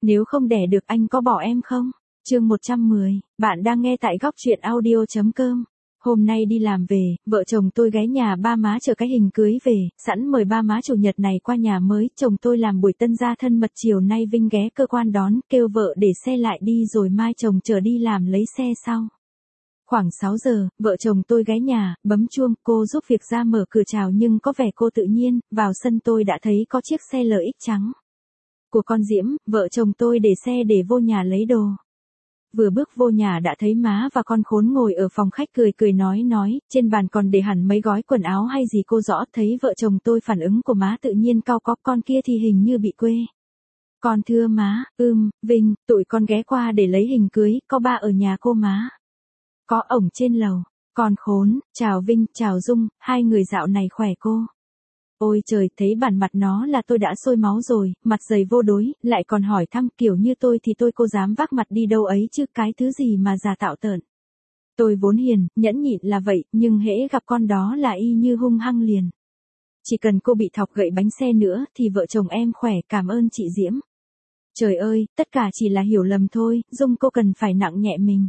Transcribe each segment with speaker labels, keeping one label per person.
Speaker 1: Nếu không đẻ được anh có bỏ em không? Chương 110, bạn đang nghe tại góc truyện audio.com. Hôm nay đi làm về, vợ chồng tôi ghé nhà ba má chờ cái hình cưới về, sẵn mời ba má chủ nhật này qua nhà mới, chồng tôi làm buổi tân gia thân mật chiều nay Vinh ghé cơ quan đón, kêu vợ để xe lại đi rồi mai chồng chờ đi làm lấy xe sau. Khoảng 6 giờ, vợ chồng tôi ghé nhà, bấm chuông, cô giúp việc ra mở cửa chào nhưng có vẻ cô tự nhiên, vào sân tôi đã thấy có chiếc xe LX trắng của con Diễm, vợ chồng tôi để xe để vô nhà lấy đồ. Vừa bước vô nhà đã thấy má và con khốn ngồi ở phòng khách cười nói, trên bàn còn để hẳn mấy gói quần áo hay gì cô rõ, thấy vợ chồng tôi phản ứng của má tự nhiên cau có, con kia thì hình như bị quê. Con thưa má, Vinh, tụi con ghé qua để lấy hình cưới, có ba ở nhà cô má. Có ổng trên lầu, con khốn, chào Vinh, chào Dung, hai người dạo này khỏe cô. Ôi trời, thấy bản mặt nó là tôi đã sôi máu rồi, mặt dày vô đối, lại còn hỏi thăm kiểu như tôi thì tôi cô dám vác mặt đi đâu ấy chứ cái thứ gì mà già tạo tợn. Tôi vốn hiền, nhẫn nhịn là vậy, nhưng hễ gặp con đó là y như hung hăng liền. Chỉ cần cô bị thọc gậy bánh xe nữa thì vợ chồng em khỏe, cảm ơn chị Diễm. Trời ơi, tất cả chỉ là hiểu lầm thôi, Dung cô cần phải nặng nhẹ mình.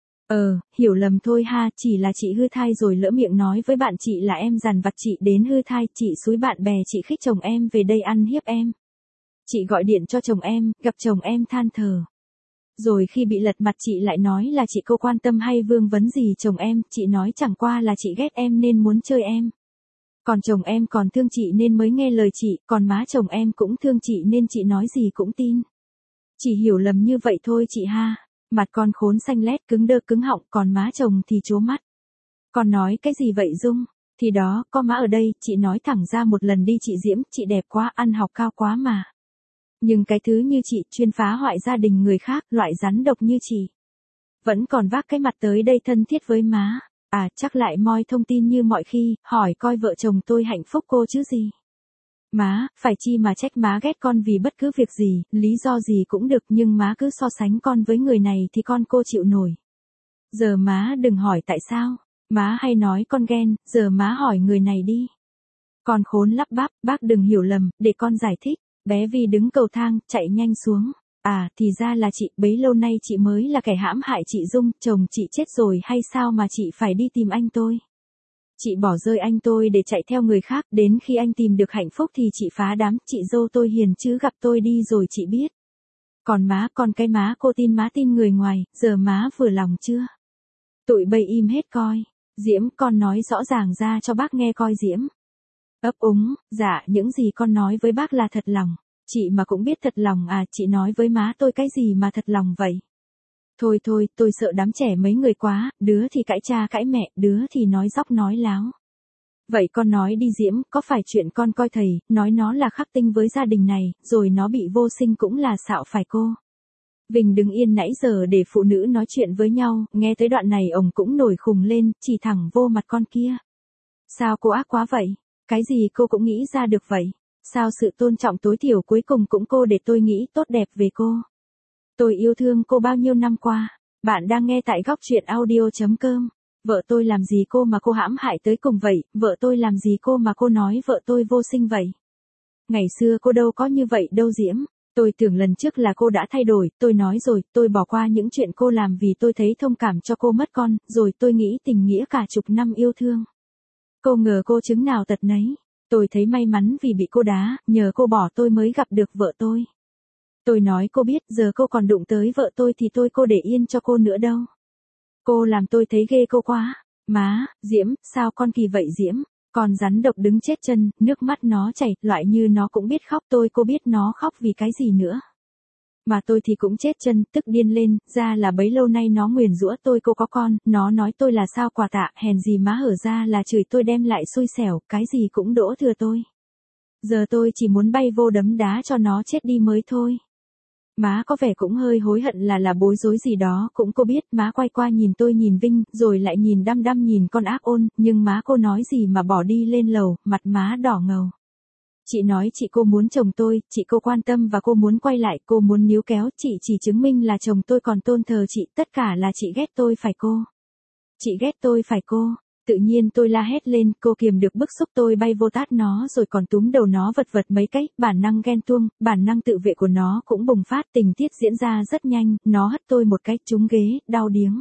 Speaker 1: Hiểu lầm thôi ha, chỉ là chị hư thai rồi lỡ miệng nói với bạn chị là em dằn vặt chị đến hư thai, chị xúi bạn bè chị khích chồng em về đây ăn hiếp em. Chị gọi điện cho chồng em, gặp chồng em than thở. Rồi khi bị lật mặt chị lại nói là chị cô quan tâm hay vương vấn gì chồng em, chị nói chẳng qua là chị ghét em nên muốn chơi em. Còn chồng em còn thương chị nên mới nghe lời chị, còn má chồng em cũng thương chị nên chị nói gì cũng tin. Chỉ hiểu lầm như vậy thôi chị ha. Mặt con khốn xanh lét cứng đơ cứng họng, còn má chồng thì trố mắt. Con nói cái gì vậy Dung? Thì đó, có má ở đây, chị nói thẳng ra một lần đi chị Diễm, chị đẹp quá, ăn học cao quá mà. Nhưng cái thứ như chị, chuyên phá hoại gia đình người khác, loại rắn độc như chị. Vẫn còn vác cái mặt tới đây thân thiết với má. À, chắc lại moi thông tin như mọi khi, hỏi coi vợ chồng tôi hạnh phúc cô chứ gì. Má, phải chi mà trách má ghét con vì bất cứ việc gì, lý do gì cũng được nhưng má cứ so sánh con với người này thì con cô chịu nổi. Giờ má đừng hỏi tại sao, má hay nói con ghen, giờ má hỏi người này đi. Con khốn lắp bắp, bác đừng hiểu lầm, để con giải thích, bé Vi đứng cầu thang, chạy nhanh xuống. À, thì ra là chị, bấy lâu nay chị mới là kẻ hãm hại chị Dung, chồng chị chết rồi hay sao mà chị phải đi tìm anh tôi. Chị bỏ rơi anh tôi để chạy theo người khác, đến khi anh tìm được hạnh phúc thì chị phá đám, chị dâu tôi hiền chứ gặp tôi đi rồi chị biết. Còn má, con cái má cô tin má tin người ngoài, giờ má vừa lòng chưa? Tụi bây im hết coi. Diễm, con nói rõ ràng ra cho bác nghe coi Diễm. Ấp úng, dạ những gì con nói với bác là thật lòng. Chị mà cũng biết thật lòng à, chị nói với má tôi cái gì mà thật lòng vậy? Thôi, tôi sợ đám trẻ mấy người quá, đứa thì cãi cha cãi mẹ, đứa thì nói dóc nói láo. Vậy con nói đi Diễm, có phải chuyện con coi thầy, nói nó là khắc tinh với gia đình này, rồi nó bị vô sinh cũng là xạo phải cô? Vinh đứng yên nãy giờ để phụ nữ nói chuyện với nhau, nghe tới đoạn này ông cũng nổi khùng lên, chỉ thẳng vô mặt con kia. Sao cô ác quá vậy? Cái gì cô cũng nghĩ ra được vậy? Sao sự tôn trọng tối thiểu cuối cùng cũng cô để tôi nghĩ tốt đẹp về cô? Tôi yêu thương cô bao nhiêu năm qua. Bạn đang nghe tại góc truyện audio.com. Vợ tôi làm gì cô mà cô hãm hại tới cùng vậy, vợ tôi làm gì cô mà cô nói vợ tôi vô sinh vậy? Ngày xưa cô đâu có như vậy đâu Diễm. Tôi tưởng lần trước là cô đã thay đổi, tôi nói rồi, tôi bỏ qua những chuyện cô làm vì tôi thấy thông cảm cho cô mất con, rồi tôi nghĩ tình nghĩa cả chục năm yêu thương. Cô ngờ cô chứng nào tật nấy. Tôi thấy may mắn vì bị cô đá, nhờ cô bỏ tôi mới gặp được vợ tôi. Tôi nói cô biết giờ cô còn đụng tới vợ tôi thì cô để yên cho cô nữa đâu. Cô làm tôi thấy ghê cô quá. Má, Diễm, sao con kỳ vậy Diễm? Con rắn độc đứng chết chân, nước mắt nó chảy, loại như nó cũng biết khóc cô biết nó khóc vì cái gì nữa. Mà tôi thì cũng chết chân, tức điên lên, ra là bấy lâu nay nó nguyền rủa tôi cô có con, nó nói tôi là sao quà tạ, hèn gì má hở ra là chửi tôi đem lại xui xẻo, cái gì cũng đổ thừa tôi. Giờ tôi chỉ muốn bay vô đấm đá cho nó chết đi mới thôi. Má có vẻ cũng hơi hối hận là bối rối gì đó, cũng cô biết, má quay qua nhìn tôi nhìn Vinh, rồi lại nhìn đăm đăm nhìn con ác ôn, nhưng má cô nói gì mà bỏ đi lên lầu, mặt má đỏ ngầu. Chị nói chị cô muốn chồng tôi, chị cô quan tâm và cô muốn quay lại, cô muốn níu kéo, chị chỉ chứng minh là chồng tôi còn tôn thờ chị, tất cả là chị ghét tôi phải cô. Chị ghét tôi phải cô. Tự nhiên tôi la hét lên, cô kiềm được bức xúc tôi bay vô tát nó rồi còn túm đầu nó vật vật mấy cái, bản năng ghen tuông, bản năng tự vệ của nó cũng bùng phát, tình tiết diễn ra rất nhanh, nó hất tôi một cái trúng ghế, đau điếng.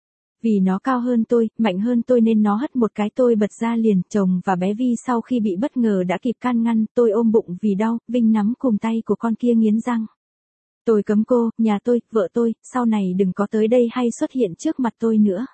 Speaker 1: Vì nó cao hơn tôi, mạnh hơn tôi nên nó hất một cái tôi bật ra liền, chồng và bé Vi sau khi bị bất ngờ đã kịp can ngăn, tôi ôm bụng vì đau, Vinh nắm cùm tay của con kia nghiến răng. Tôi cấm cô, nhà tôi, vợ tôi, sau này đừng có tới đây hay xuất hiện trước mặt tôi nữa.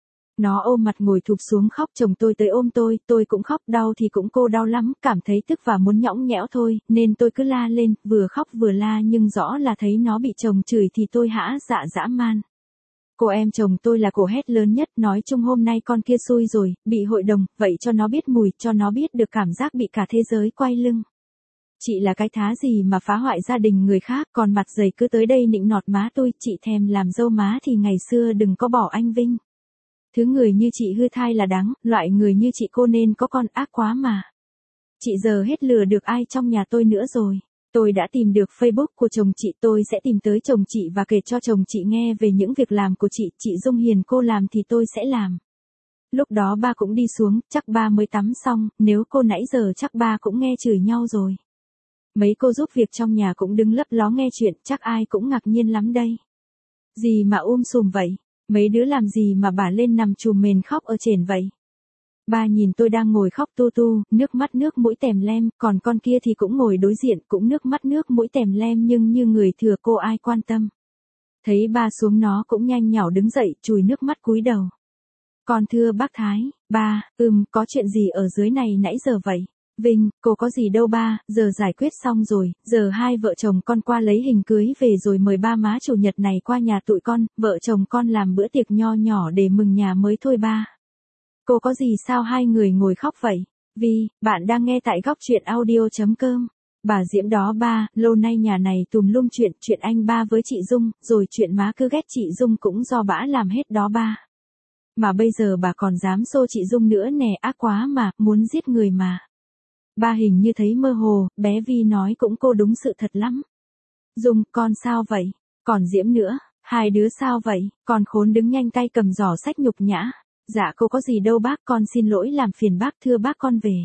Speaker 1: Nó ôm mặt ngồi thụp xuống khóc, chồng tôi tới ôm tôi cũng khóc, đau thì cũng cô đau lắm, cảm thấy tức và muốn nhõng nhẽo thôi, nên tôi cứ la lên, vừa khóc vừa la nhưng rõ là thấy nó bị chồng chửi thì tôi hả dạ dã man. Cô em chồng tôi là cổ hét lớn nhất, nói chung hôm nay con kia xui rồi, bị hội đồng, vậy cho nó biết mùi, cho nó biết được cảm giác bị cả thế giới quay lưng. Chị là cái thá gì mà phá hoại gia đình người khác, còn mặt dày cứ tới đây nịnh nọt má tôi, chị thèm làm dâu má thì ngày xưa đừng có bỏ anh Vinh. Thứ người như chị hư thai là đáng, loại người như chị cô nên có con, ác quá mà. Chị giờ hết lừa được ai trong nhà tôi nữa rồi. Tôi đã tìm được Facebook của chồng chị, tôi sẽ tìm tới chồng chị và kể cho chồng chị nghe về những việc làm của chị Dung hiền cô làm thì tôi sẽ làm. Lúc đó ba cũng đi xuống, chắc ba mới tắm xong, nếu cô nãy giờ chắc ba cũng nghe chửi nhau rồi. Mấy cô giúp việc trong nhà cũng đứng lấp ló nghe chuyện, chắc ai cũng ngạc nhiên lắm đây. Gì mà sùm vậy? Mấy đứa làm gì mà bà lên nằm chùm mền khóc ở trên vậy? Ba nhìn tôi đang ngồi khóc tu tu, nước mắt nước mũi tèm lem, còn con kia thì cũng ngồi đối diện, cũng nước mắt nước mũi tèm lem nhưng như người thừa cô ai quan tâm. Thấy ba xuống nó cũng nhanh nhảu đứng dậy, chùi nước mắt cúi đầu. Con thưa bác Thái, ba, có chuyện gì ở dưới này nãy giờ vậy? Vinh, cô có gì đâu ba, giờ giải quyết xong rồi, giờ hai vợ chồng con qua lấy hình cưới về rồi mời ba má chủ nhật này qua nhà tụi con, vợ chồng con làm bữa tiệc nho nhỏ để mừng nhà mới thôi ba. Cô có gì sao hai người ngồi khóc vậy? Vì, bạn đang nghe tại góc truyện audio.com. Bà Diễm đó ba, lâu nay nhà này tùm lum chuyện anh ba với chị Dung, rồi chuyện má cứ ghét chị Dung cũng do bả làm hết đó ba. Mà bây giờ bà còn dám xô chị Dung nữa nè, ác quá mà, muốn giết người mà. Ba hình như thấy mơ hồ, bé Vi nói cũng cô đúng sự thật lắm. Dung, con sao vậy? Còn Diễm nữa, hai đứa sao vậy? Con khốn đứng nhanh tay cầm giỏ sách nhục nhã. Dạ cô có gì đâu bác, con xin lỗi làm phiền bác, thưa bác con về.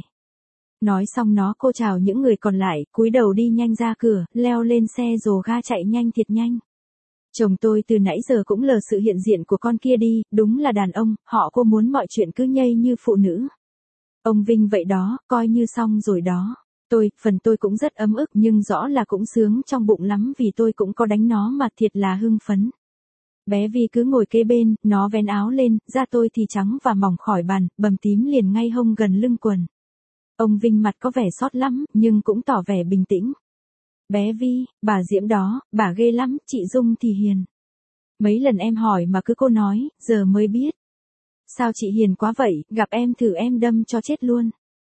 Speaker 1: Nói xong cô chào những người còn lại, cúi đầu đi nhanh ra cửa, leo lên xe rồ ga chạy nhanh thiệt nhanh. Chồng tôi từ nãy giờ cũng lờ sự hiện diện của con kia đi, đúng là đàn ông, họ cô muốn mọi chuyện cứ nhây như phụ nữ. Ông Vinh vậy đó, coi như xong rồi đó. Phần tôi cũng rất ấm ức nhưng rõ là cũng sướng trong bụng lắm vì tôi cũng có đánh nó mà thiệt là hưng phấn. Bé Vi cứ ngồi kế bên, nó vén áo lên, da tôi thì trắng và mỏng khỏi bàn, bầm tím liền ngay hông gần lưng quần. Ông Vinh mặt có vẻ xót lắm, nhưng cũng tỏ vẻ bình tĩnh. Bé Vi, bà Diễm đó, bà ghê lắm, chị Dung thì hiền. Mấy lần em hỏi mà cứ cô nói, giờ mới biết. Sao chị hiền quá vậy, gặp em thử em đâm cho chết luôn.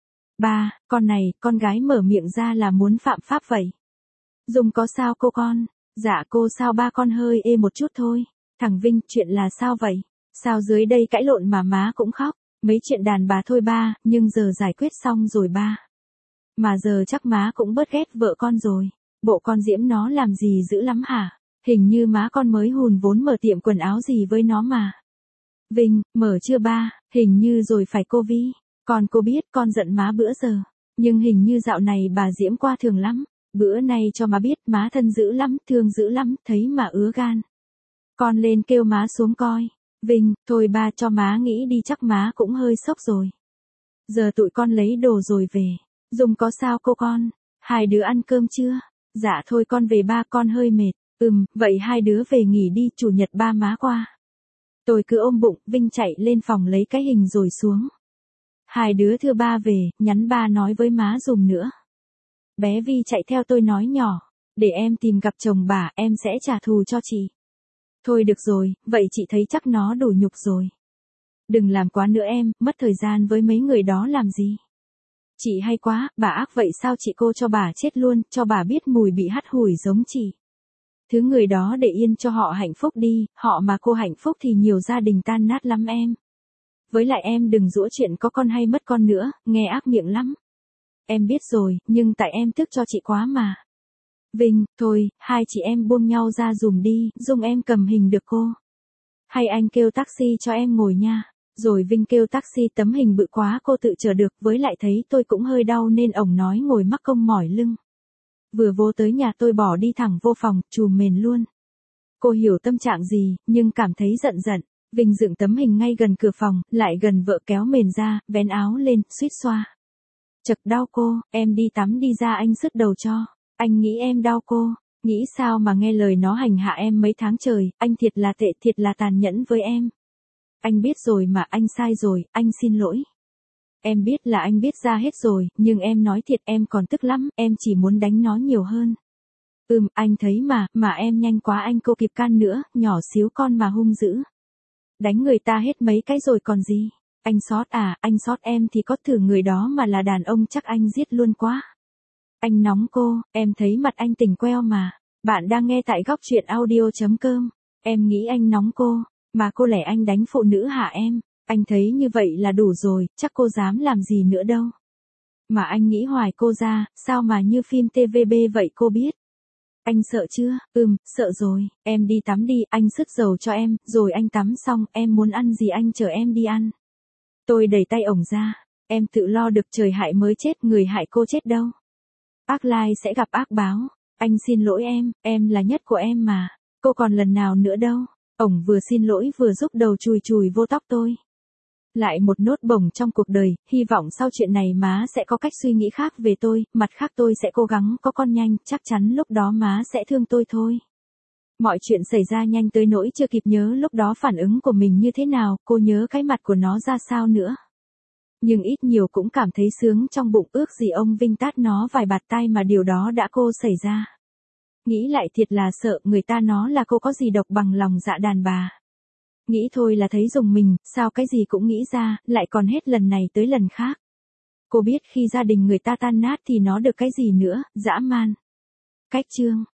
Speaker 1: Ba, con này, con gái mở miệng ra là muốn phạm pháp vậy. Dung có sao cô con? Dạ cô sao ba con hơi ê một chút thôi. Thằng Vinh, chuyện là sao vậy? Sao dưới đây cãi lộn mà má cũng khóc? Mấy chuyện đàn bà thôi ba, nhưng giờ giải quyết xong rồi ba. Mà giờ chắc má cũng bớt ghét vợ con rồi. Bộ con Diễm nó làm gì dữ lắm hả? Hình như má con mới hùn vốn mở tiệm quần áo gì với nó mà. Vinh, mở chưa ba? Hình như rồi phải cô Vi. Con cô biết con giận má bữa giờ. Nhưng hình như dạo này bà Diễm qua thường lắm. Bữa nay cho má biết má thân dữ lắm, thương dữ lắm, thấy mà ứa gan. Con lên kêu má xuống coi. Vinh, thôi ba cho má nghĩ đi chắc má cũng hơi sốc rồi. Giờ tụi con lấy đồ rồi về. Dung có sao cô con? Hai đứa ăn cơm chưa? Dạ thôi con về ba, con hơi mệt. Vậy hai đứa về nghỉ đi, chủ nhật ba má qua. Tôi cứ ôm bụng, Vinh chạy lên phòng lấy cái hình rồi xuống. Hai đứa thưa ba về, nhắn ba nói với má dùm nữa. Bé Vi chạy theo tôi nói nhỏ, để em tìm gặp chồng bà, em sẽ trả thù cho chị. Thôi được rồi, vậy chị thấy chắc nó đủ nhục rồi. Đừng làm quá nữa em, mất thời gian với mấy người đó làm gì. Chị hay quá, bà ác vậy sao chị cô cho bà chết luôn, cho bà biết mùi bị hắt hủi giống chị. Thứ người đó để yên cho họ hạnh phúc đi, họ mà cô hạnh phúc thì nhiều gia đình tan nát lắm em. Với lại em đừng giũa chuyện có con hay mất con nữa, nghe ác miệng lắm. Em biết rồi, nhưng tại em tức cho chị quá mà. Vinh, thôi, hai chị em buông nhau ra dùm đi, Dung em cầm hình được cô. Hay anh kêu taxi cho em ngồi nha. Rồi Vinh kêu taxi, tấm hình bự quá cô tự chở được, với lại thấy tôi cũng hơi đau nên ổng nói ngồi mắc công mỏi lưng. Vừa vô tới nhà tôi bỏ đi thẳng vô phòng, trùm mền luôn. Cô hiểu tâm trạng gì, nhưng cảm thấy giận giận. Vinh dựng tấm hình ngay gần cửa phòng, lại gần vợ kéo mền ra, vén áo lên, suýt xoa. Chật đau cô, em đi tắm đi ra anh sứt đầu cho. Anh nghĩ em đau cô, nghĩ sao mà nghe lời nó hành hạ em mấy tháng trời, anh thiệt là tệ, thiệt là tàn nhẫn với em. Anh biết rồi mà, anh sai rồi, anh xin lỗi. Em biết là anh biết ra hết rồi, nhưng em nói thiệt em còn tức lắm, em chỉ muốn đánh nó nhiều hơn. Anh thấy mà em nhanh quá anh, cô kịp can nữa, nhỏ xíu con mà hung dữ. Đánh người ta hết mấy cái rồi còn gì. Anh sót à, anh sót em thì có thử người đó mà là đàn ông chắc anh giết luôn quá. Anh nóng cô, em thấy mặt anh tỉnh queo mà. Bạn đang nghe tại góc truyện audio.com. Em nghĩ anh nóng cô, mà cô lẻ anh đánh phụ nữ hả em? Anh thấy như vậy là đủ rồi, chắc cô dám làm gì nữa đâu. Mà anh nghĩ hoài cô ra, sao mà như phim TVB vậy cô biết? Anh sợ chưa? Sợ rồi, em đi tắm đi, anh sứt dầu cho em, rồi anh tắm xong, em muốn ăn gì anh chở em đi ăn. Tôi đẩy tay ổng ra, em tự lo được, trời hại mới chết, người hại cô chết đâu. Ác lai sẽ gặp ác báo, anh xin lỗi em là nhất của em mà, cô còn lần nào nữa đâu. Ổng vừa xin lỗi vừa giúp đầu chùi chùi vô tóc tôi. Lại một nốt bổng trong cuộc đời, hy vọng sau chuyện này má sẽ có cách suy nghĩ khác về tôi, mặt khác tôi sẽ cố gắng có con nhanh, chắc chắn lúc đó má sẽ thương tôi thôi. Mọi chuyện xảy ra nhanh tới nỗi chưa kịp nhớ lúc đó phản ứng của mình như thế nào, cô nhớ cái mặt của nó ra sao nữa. Nhưng ít nhiều cũng cảm thấy sướng trong bụng, ước gì ông Vinh tát nó vài bạt tai mà điều đó đã cô xảy ra. Nghĩ lại thiệt là sợ, người ta nó là cô có gì độc bằng lòng dạ đàn bà. Nghĩ thôi là thấy rùng mình, sao cái gì cũng nghĩ ra, lại còn hết lần này tới lần khác. Cô biết khi gia đình người ta tan nát thì nó được cái gì nữa, dã man. Cách chương.